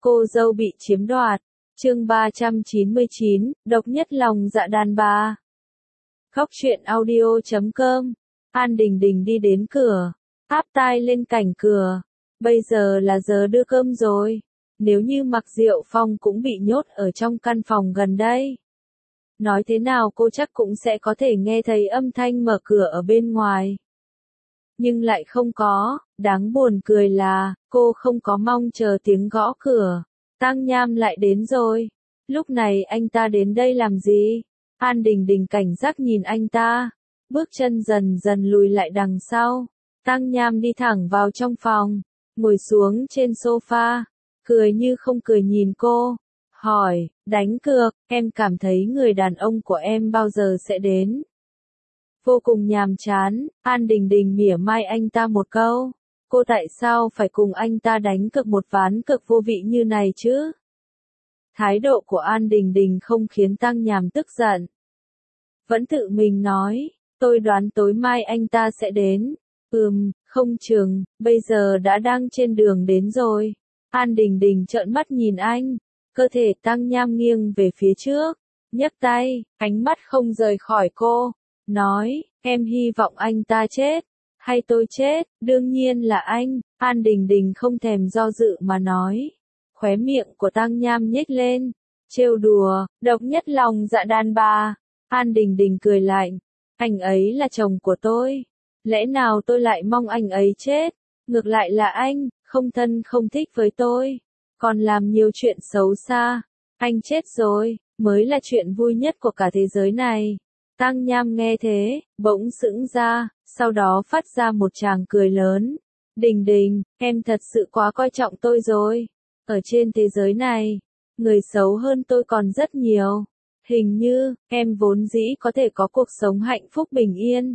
Cô dâu bị chiếm đoạt. Chương 399, độc nhất lòng dạ đàn bà. Khóc chuyện audio.com. An Đình Đình đi đến cửa, áp tai lên cạnh cửa. Bây giờ là giờ đưa cơm rồi. Nếu như Mạc Diệu Phong cũng bị nhốt ở trong căn phòng gần đây, nói thế nào cô chắc cũng sẽ có thể nghe thấy âm thanh mở cửa ở bên ngoài. Nhưng lại không có, đáng buồn cười là, cô không có mong chờ tiếng gõ cửa. Tang Nham lại đến rồi. Lúc này anh ta đến đây làm gì? An Đình Đình cảnh giác nhìn anh ta, bước chân dần dần lùi lại đằng sau. Tang Nham đi thẳng vào trong phòng, ngồi xuống trên sofa, cười như không cười nhìn cô, hỏi, đánh cược, em cảm thấy người đàn ông của em bao giờ sẽ đến? Vô cùng nhàm chán, An Đình Đình mỉa mai anh ta một câu. Cô tại sao phải cùng anh ta đánh cược một ván cược vô vị như này chứ? Thái độ của An Đình Đình không khiến Tang Nham tức giận. Vẫn tự mình nói, tôi đoán tối mai anh ta sẽ đến. Không chừng, bây giờ đã đang trên đường đến rồi. An Đình Đình trợn mắt nhìn anh, cơ thể Tang Nham nghiêng về phía trước, nhấc tay, ánh mắt không rời khỏi cô, nói, em hy vọng anh ta chết, hay tôi chết, đương nhiên là anh. An Đình Đình không thèm do dự mà nói. Khóe miệng của Tang Nham nhếch lên, trêu đùa, độc nhất lòng dạ đàn bà. An Đình Đình cười lạnh, anh ấy là chồng của tôi, lẽ nào tôi lại mong anh ấy chết? Ngược lại là anh, không thân không thích với tôi, còn làm nhiều chuyện xấu xa. Anh chết rồi, mới là chuyện vui nhất của cả thế giới này. Tang Nham nghe thế, bỗng sững ra, sau đó phát ra một tràng cười lớn. Đình Đình, em thật sự quá coi trọng tôi rồi. Ở trên thế giới này, người xấu hơn tôi còn rất nhiều. Hình như, em vốn dĩ có thể có cuộc sống hạnh phúc bình yên.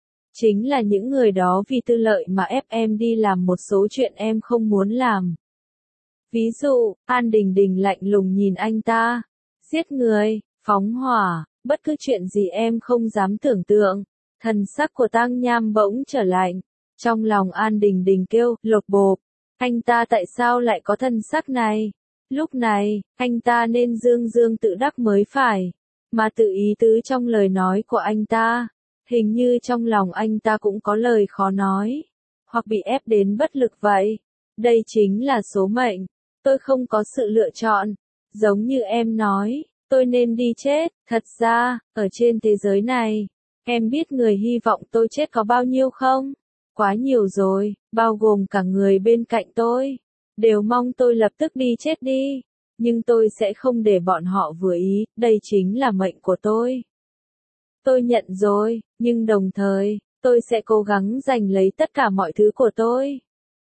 Chính là những người đó vì tư lợi mà ép em đi làm một số chuyện em không muốn làm. Ví dụ, An Đình Đình lạnh lùng nhìn anh ta. Giết người, phóng hỏa, bất cứ chuyện gì em không dám tưởng tượng. Thần sắc của Tang Nham bỗng trở lạnh. Trong lòng An Đình Đình kêu, lột bộp. Anh ta tại sao lại có thân sắc này? Lúc này, anh ta nên dương dương tự đắc mới phải. Mà tự ý tứ trong lời nói của anh ta. Hình như trong lòng anh ta cũng có lời khó nói. Hoặc bị ép đến bất lực vậy. Đây chính là số mệnh. Tôi không có sự lựa chọn. Giống như em nói, tôi nên đi chết. Thật ra, ở trên thế giới này, em biết người hy vọng tôi chết có bao nhiêu không? Quá nhiều rồi, bao gồm cả người bên cạnh tôi. Đều mong tôi lập tức đi chết đi. Nhưng tôi sẽ không để bọn họ vừa ý, đây chính là mệnh của tôi. Tôi nhận rồi, nhưng đồng thời, tôi sẽ cố gắng giành lấy tất cả mọi thứ của tôi.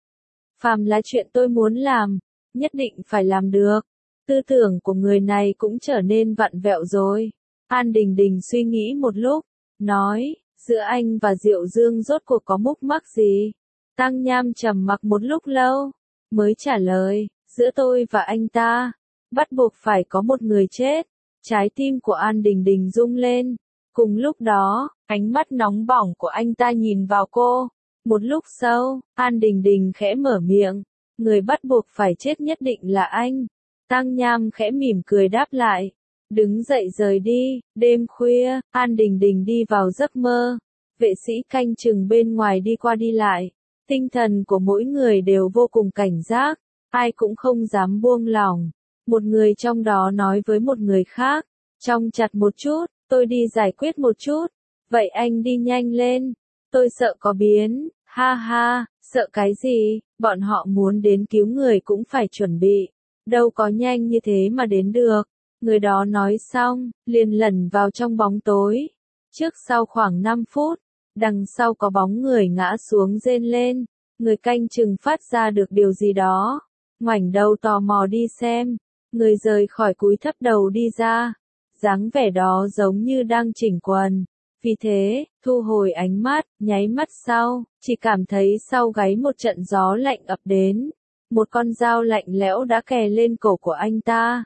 Phàm là chuyện tôi muốn làm, nhất định phải làm được. Tư tưởng của người này cũng trở nên vặn vẹo rồi. An Đình Đình suy nghĩ một lúc, nói, giữa anh và Diệu Dương rốt cuộc có múc mắc gì? Tang Nham trầm mặc một lúc lâu, mới trả lời, giữa tôi và anh ta, bắt buộc phải có một người chết. Trái tim của An Đình Đình rung lên. Cùng lúc đó, ánh mắt nóng bỏng của anh ta nhìn vào cô. Một lúc sau, An Đình Đình khẽ mở miệng. Người bắt buộc phải chết nhất định là anh. Tang Nham khẽ mỉm cười đáp lại. Đứng dậy rời đi. Đêm khuya, An Đình Đình đi vào giấc mơ. Vệ sĩ canh chừng bên ngoài đi qua đi lại. Tinh thần của mỗi người đều vô cùng cảnh giác. Ai cũng không dám buông lỏng. Một người trong đó nói với một người khác. Trong chặt một chút. Tôi đi giải quyết một chút. Vậy anh đi nhanh lên. Tôi sợ có biến. Ha ha, sợ cái gì? Bọn họ muốn đến cứu người cũng phải chuẩn bị. Đâu có nhanh như thế mà đến được. Người đó nói xong, liền lẩn vào trong bóng tối. Trước sau khoảng 5 phút, đằng sau có bóng người ngã xuống rên lên. Người canh chừng phát ra được điều gì đó. Ngoảnh đầu tò mò đi xem. Người rời khỏi cúi thấp đầu đi ra. Dáng vẻ đó giống như đang chỉnh quần. Vì thế, thu hồi ánh mắt, nháy mắt sau, chỉ cảm thấy sau gáy một trận gió lạnh ập đến. Một con dao lạnh lẽo đã kè lên cổ của anh ta.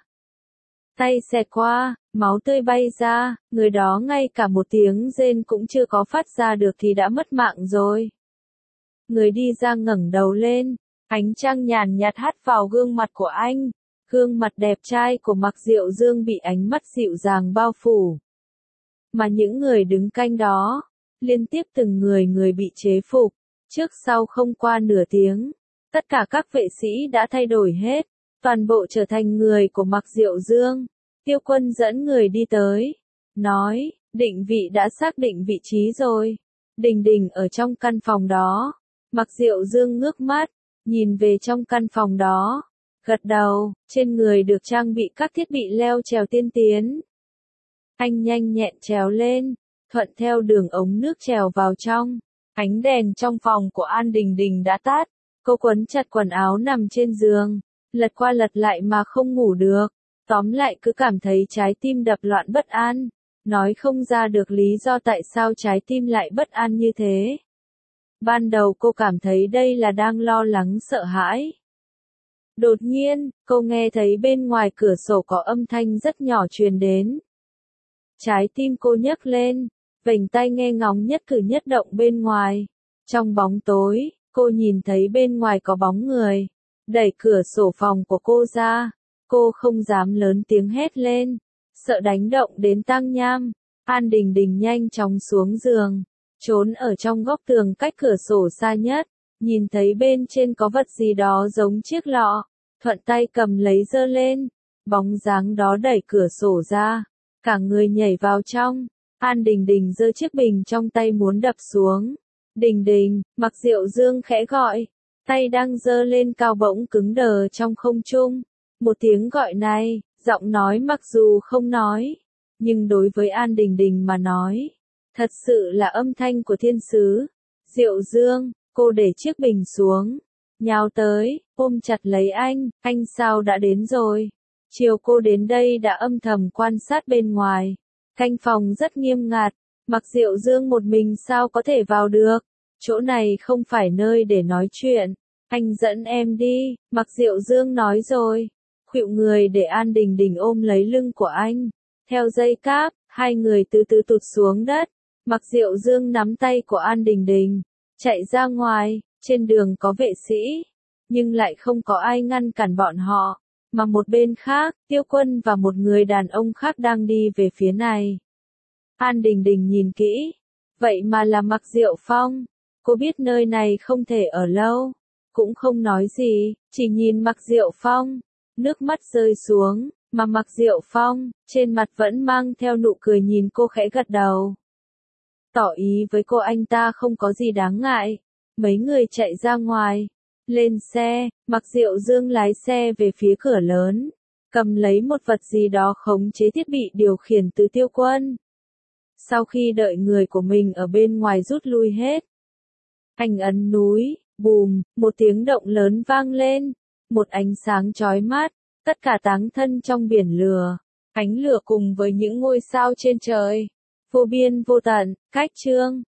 Tay xẹt qua, máu tươi bay ra, người đó ngay cả một tiếng rên cũng chưa có phát ra được thì đã mất mạng rồi. Người đi ra ngẩng đầu lên, Ánh trăng nhàn nhạt hắt vào gương mặt của anh. Gương mặt đẹp trai của Mạc Diệu Dương bị ánh mắt dịu dàng bao phủ. Mà những người đứng canh đó, liên tiếp từng người bị chế phục. Trước sau không qua nửa tiếng, tất cả các vệ sĩ đã thay đổi hết, toàn bộ trở thành người của Mạc Diệu Dương. Tiêu Quân dẫn người đi tới, nói, định vị đã xác định vị trí rồi. Đình Đình ở trong căn phòng đó. Mạc Diệu Dương ngước mắt, nhìn về trong căn phòng đó, gật đầu, trên người được trang bị các thiết bị leo trèo tiên tiến. Anh nhanh nhẹn trèo lên, thuận theo đường ống nước trèo vào trong. Ánh đèn trong phòng của An Đình Đình đã tắt, cô quấn chặt quần áo nằm trên giường, lật qua lật lại mà không ngủ được. Tóm lại cứ cảm thấy trái tim đập loạn bất an, nói không ra được lý do tại sao trái tim lại bất an như thế. Ban đầu cô cảm thấy đây là đang lo lắng sợ hãi. Đột nhiên, cô nghe thấy bên ngoài cửa sổ có âm thanh rất nhỏ truyền đến. Trái tim cô nhấc lên, vểnh tai nghe ngóng nhất cử nhất động bên ngoài. Trong bóng tối, cô nhìn thấy bên ngoài có bóng người. Đẩy cửa sổ phòng của cô ra, cô không dám lớn tiếng hét lên, sợ đánh động đến Tăng Nham. An Đình Đình nhanh chóng xuống giường, trốn ở trong góc tường cách cửa sổ xa nhất, nhìn thấy bên trên có vật gì đó giống chiếc lọ, thuận tay cầm lấy giơ lên, bóng dáng đó đẩy cửa sổ ra, cả người nhảy vào trong. An Đình Đình giơ chiếc bình trong tay muốn đập xuống. Đình Đình, Mạc Diệu Dương khẽ gọi, tay đang giơ lên cao bỗng cứng đờ trong không trung. Một tiếng gọi này, giọng nói mặc dù không nói, nhưng đối với An Đình Đình mà nói, thật sự là âm thanh của thiên sứ. Diệu Dương, cô để chiếc bình xuống, nhào tới, ôm chặt lấy anh sao đã đến rồi. Chiều cô đến đây đã âm thầm quan sát bên ngoài, canh phòng rất nghiêm ngặt, Mạc Diệu Dương một mình sao có thể vào được, chỗ này không phải nơi để nói chuyện, anh dẫn em đi, Mạc Diệu Dương nói rồi, khuỵu người để An Đình Đình ôm lấy lưng của anh, theo dây cáp, hai người từ từ tụt xuống đất, Mạc Diệu Dương nắm tay của An Đình Đình, chạy ra ngoài, trên đường có vệ sĩ, nhưng lại không có ai ngăn cản bọn họ. Mà một bên khác, Tiêu Quân và một người đàn ông khác đang đi về phía này. An Đình Đình nhìn kỹ, vậy mà là Mạc Diệu Phong. Cô biết nơi này không thể ở lâu, cũng không nói gì, chỉ nhìn Mạc Diệu Phong. Nước mắt rơi xuống, mà Mạc Diệu Phong, trên mặt vẫn mang theo nụ cười nhìn cô khẽ gật đầu. Tỏ ý với cô anh ta không có gì đáng ngại. Mấy người chạy ra ngoài. Lên xe, Mạc Diệu Dương lái xe về phía cửa lớn, cầm lấy một vật gì đó khống chế thiết bị điều khiển từ Tiêu Quân. Sau khi đợi người của mình ở bên ngoài rút lui hết, anh ấn núi, bùm, một tiếng động lớn vang lên, một ánh sáng chói mắt, tất cả táng thân trong biển lửa, ánh lửa cùng với những ngôi sao trên trời, vô biên vô tận, cách chương.